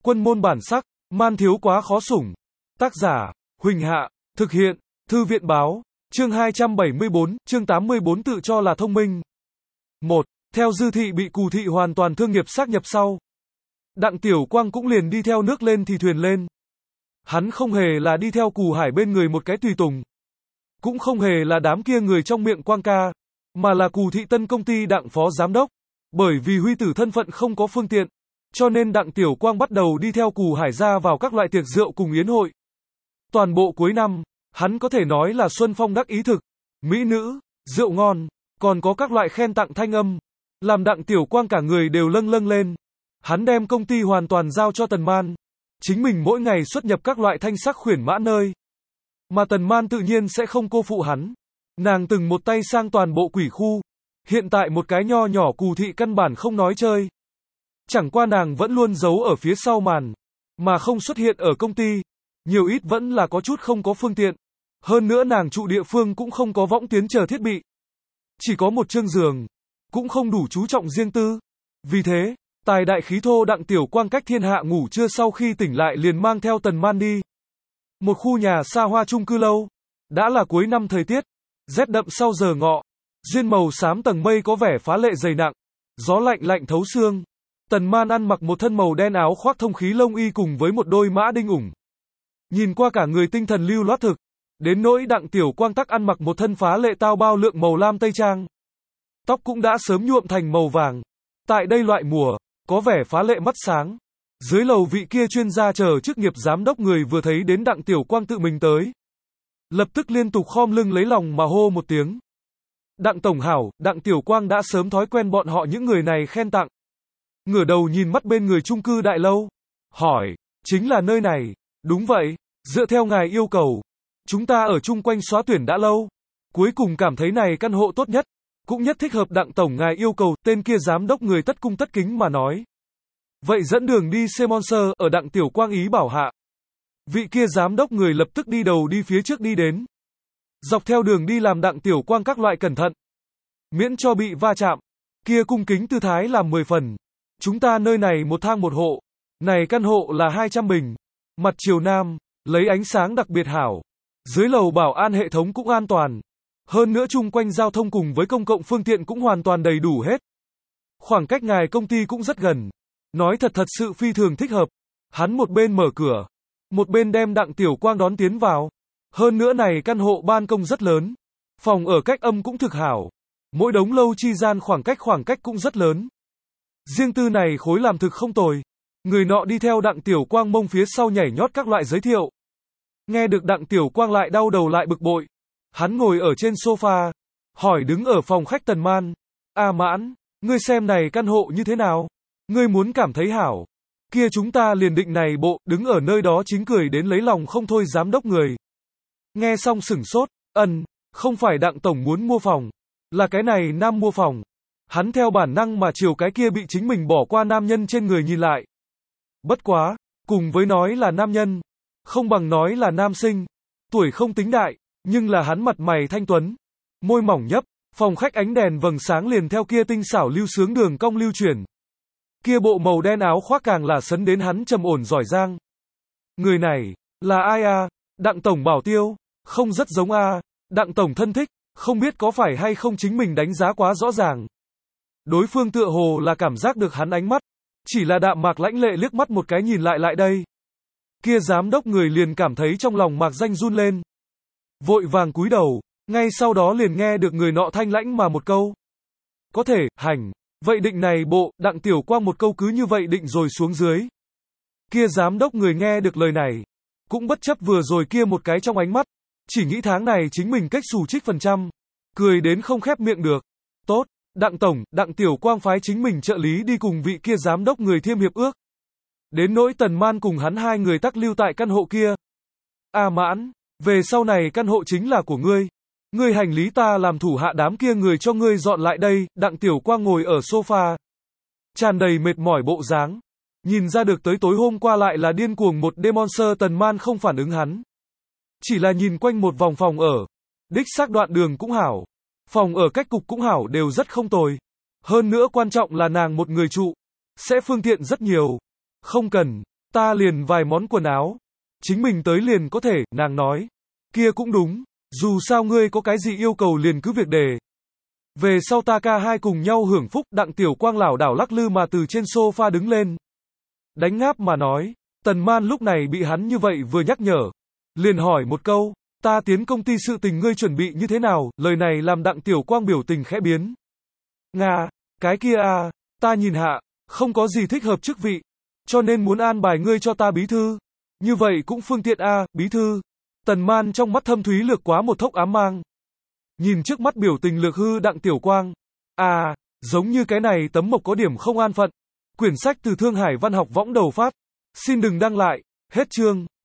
Quân môn bản sắc, man thiếu quá khó sủng. Tác giả, Huỳnh Hạ, thực hiện, Thư viện báo, chương 274, chương 84 tự cho là thông minh. 1. Theo Dư Thị bị Cù Thị hoàn toàn thương nghiệp xác nhập sau. Đặng Tiểu Quang cũng liền đi theo nước lên thì thuyền lên. Hắn không hề là đi theo Cù Hải bên người một cái tùy tùng. Cũng không hề là đám kia người trong miệng Quang ca, mà là Cù Thị Tân công ty Đặng phó giám đốc. Bởi vì huy tử thân phận không có phương tiện, cho nên Đặng Tiểu Quang bắt đầu đi theo Cù Hải ra vào các loại tiệc rượu cùng yến hội. Toàn bộ cuối năm, hắn có thể nói là xuân phong đắc ý thực, mỹ nữ, rượu ngon, còn có các loại khen tặng thanh âm, làm Đặng Tiểu Quang cả người đều lâng lâng lên. Hắn đem công ty hoàn toàn giao cho Tần Man, chính mình mỗi ngày xuất nhập các loại thanh sắc khuyển mã nơi. Mà Tần Man tự nhiên sẽ không cô phụ hắn. Nàng từng một tay sang toàn bộ quỷ khu, hiện tại một cái nho nhỏ Cù Thị căn bản không nói chơi. Chẳng qua nàng vẫn luôn giấu ở phía sau màn, mà không xuất hiện ở công ty, nhiều ít vẫn là có chút không có phương tiện. Hơn nữa nàng trụ địa phương cũng không có võng tuyến chờ thiết bị, chỉ có một chương giường, cũng không đủ chú trọng riêng tư. Vì thế, tài đại khí thô Đặng Tiểu Quang cách thiên hạ ngủ trưa sau khi tỉnh lại liền mang theo Tần Man đi một khu nhà xa hoa chung cư lâu. Đã là cuối năm thời tiết, rét đậm sau giờ ngọ, duyên màu xám tầng mây có vẻ phá lệ dày nặng, gió lạnh lạnh thấu xương. Tần Man ăn mặc một thân màu đen áo khoác thông khí lông y cùng với một đôi mã đinh ủng. Nhìn qua cả người tinh thần lưu loát thực, đến nỗi Đặng Tiểu Quang tắc ăn mặc một thân phá lệ tao bao lượng màu lam tây trang. Tóc cũng đã sớm nhuộm thành màu vàng. Tại đây loại mùa, có vẻ phá lệ mắt sáng. Dưới lầu vị kia chuyên gia chờ chức nghiệp giám đốc người vừa thấy đến Đặng Tiểu Quang tự mình tới, lập tức liên tục khom lưng lấy lòng mà hô một tiếng. Đặng tổng hảo. Đặng Tiểu Quang đã sớm thói quen bọn họ những người này khen tặng. Ngửa đầu nhìn mắt bên người chung cư đại lâu, hỏi, chính là nơi này? Đúng vậy, dựa theo ngài yêu cầu, chúng ta ở chung quanh xóa tuyển đã lâu, cuối cùng cảm thấy này căn hộ tốt nhất, cũng nhất thích hợp Đặng tổng ngài yêu cầu. Tên kia giám đốc người tất cung tất kính mà nói. Vậy dẫn đường đi Semonser. Ở Đặng Tiểu Quang ý bảo hạ, vị kia giám đốc người lập tức đi đầu đi phía trước đi đến. Dọc theo đường đi làm Đặng Tiểu Quang các loại cẩn thận, miễn cho bị va chạm. Kia cung kính tư thái làm 10 phần. Chúng ta nơi này một thang một hộ, này căn hộ là 200 bình, mặt chiều nam, lấy ánh sáng đặc biệt hảo. Dưới lầu bảo an hệ thống cũng an toàn. Hơn nữa chung quanh giao thông cùng với công cộng phương tiện cũng hoàn toàn đầy đủ hết. Khoảng cách ngài công ty cũng rất gần. Nói thật sự phi thường thích hợp. Hắn một bên mở cửa, một bên đem Đặng Tiểu Quang đón tiến vào. Hơn nữa này căn hộ ban công rất lớn, phòng ở cách âm cũng thực hảo. Mỗi đống lâu chi gian khoảng cách cũng rất lớn. Riêng tư này khối làm thực không tồi. Người nọ đi theo Đặng Tiểu Quang mông phía sau nhảy nhót các loại giới thiệu. Nghe được Đặng Tiểu Quang lại đau đầu lại bực bội. Hắn ngồi ở trên sofa, hỏi đứng ở phòng khách Tần Man. À Mãn, ngươi xem này căn hộ như thế nào? Ngươi muốn cảm thấy hảo, kia chúng ta liền định này bộ. Đứng ở nơi đó chính cười đến lấy lòng không thôi giám đốc người. Nghe xong sửng sốt, không phải Đặng tổng muốn mua phòng, là cái này nam mua phòng. Hắn theo bản năng mà chiều cái kia bị chính mình bỏ qua nam nhân trên người nhìn lại. Bất quá, cùng với nói là nam nhân, không bằng nói là nam sinh. Tuổi không tính đại, nhưng là hắn mặt mày thanh tuấn, môi mỏng nhấp. Phòng khách ánh đèn vầng sáng liền theo kia tinh xảo lưu sướng đường cong lưu chuyển. Kia bộ màu đen áo khoác càng là sấn đến hắn trầm ổn giỏi giang. Người này, là ai à? Đặng tổng bảo tiêu, không rất giống à? Đặng tổng thân thích, không biết có phải hay không chính mình đánh giá quá rõ ràng. Đối phương tựa hồ là cảm giác được hắn ánh mắt, chỉ là đạm mạc lãnh lệ liếc mắt một cái nhìn lại đây. Kia giám đốc người liền cảm thấy trong lòng mạc danh run lên. Vội vàng cúi đầu, ngay sau đó liền nghe được người nọ thanh lãnh mà một câu. Có thể, hành, vậy định này bộ. Đặng Tiểu Quang một câu cứ như vậy định rồi xuống dưới. Kia giám đốc người nghe được lời này, cũng bất chấp vừa rồi kia một cái trong ánh mắt, chỉ nghĩ tháng này chính mình cách xù trích phần trăm, cười đến không khép miệng được. Tốt, Đặng tổng. Đặng Tiểu Quang phái chính mình trợ lý đi cùng vị kia giám đốc người thiêm hiệp ước. Đến nỗi Tần Man cùng hắn hai người tắc lưu tại căn hộ kia. À Mãn, về sau này căn hộ chính là của ngươi. Ngươi hành lý ta làm thủ hạ đám kia người cho ngươi dọn lại đây. Đặng Tiểu Quang ngồi ở sofa, tràn đầy mệt mỏi bộ dáng. Nhìn ra được tới tối hôm qua lại là điên cuồng một đêm. Monster. Tần Man không phản ứng hắn, chỉ là nhìn quanh một vòng phòng ở. Đích xác đoạn đường cũng hảo, phòng ở cách cục cũng hảo, đều rất không tồi. Hơn nữa quan trọng là nàng một người trụ, sẽ phương tiện rất nhiều. Không cần, Ta liền vài món quần áo. Chính mình tới liền có thể, nàng nói. Kia cũng đúng. Dù sao ngươi có cái gì yêu cầu liền cứ việc đề. Về sau ta ca hai cùng nhau hưởng phúc, Đặng Tiểu Quang lảo đảo lắc lư mà từ trên sofa đứng lên. Đánh ngáp mà nói. Tần Man lúc này bị hắn như vậy vừa nhắc nhở. Liền hỏi một câu. Ta tiến công ty sự tình ngươi chuẩn bị như thế nào? Lời này làm Đặng Tiểu Quang biểu tình khẽ biến. Nga, cái kia à, ta nhìn hạ, không có gì thích hợp chức vị. Cho nên muốn an bài ngươi cho ta bí thư. Như vậy cũng phương tiện à, bí thư. Tần Man trong mắt thâm thúy lược quá một thốc ám mang. Nhìn trước mắt biểu tình lược hư Đặng Tiểu Quang. À, giống như cái này tấm mộc có điểm không an phận. Quyển sách từ Thương Hải Văn học võng đầu phát. Xin đừng đăng lại. Hết chương.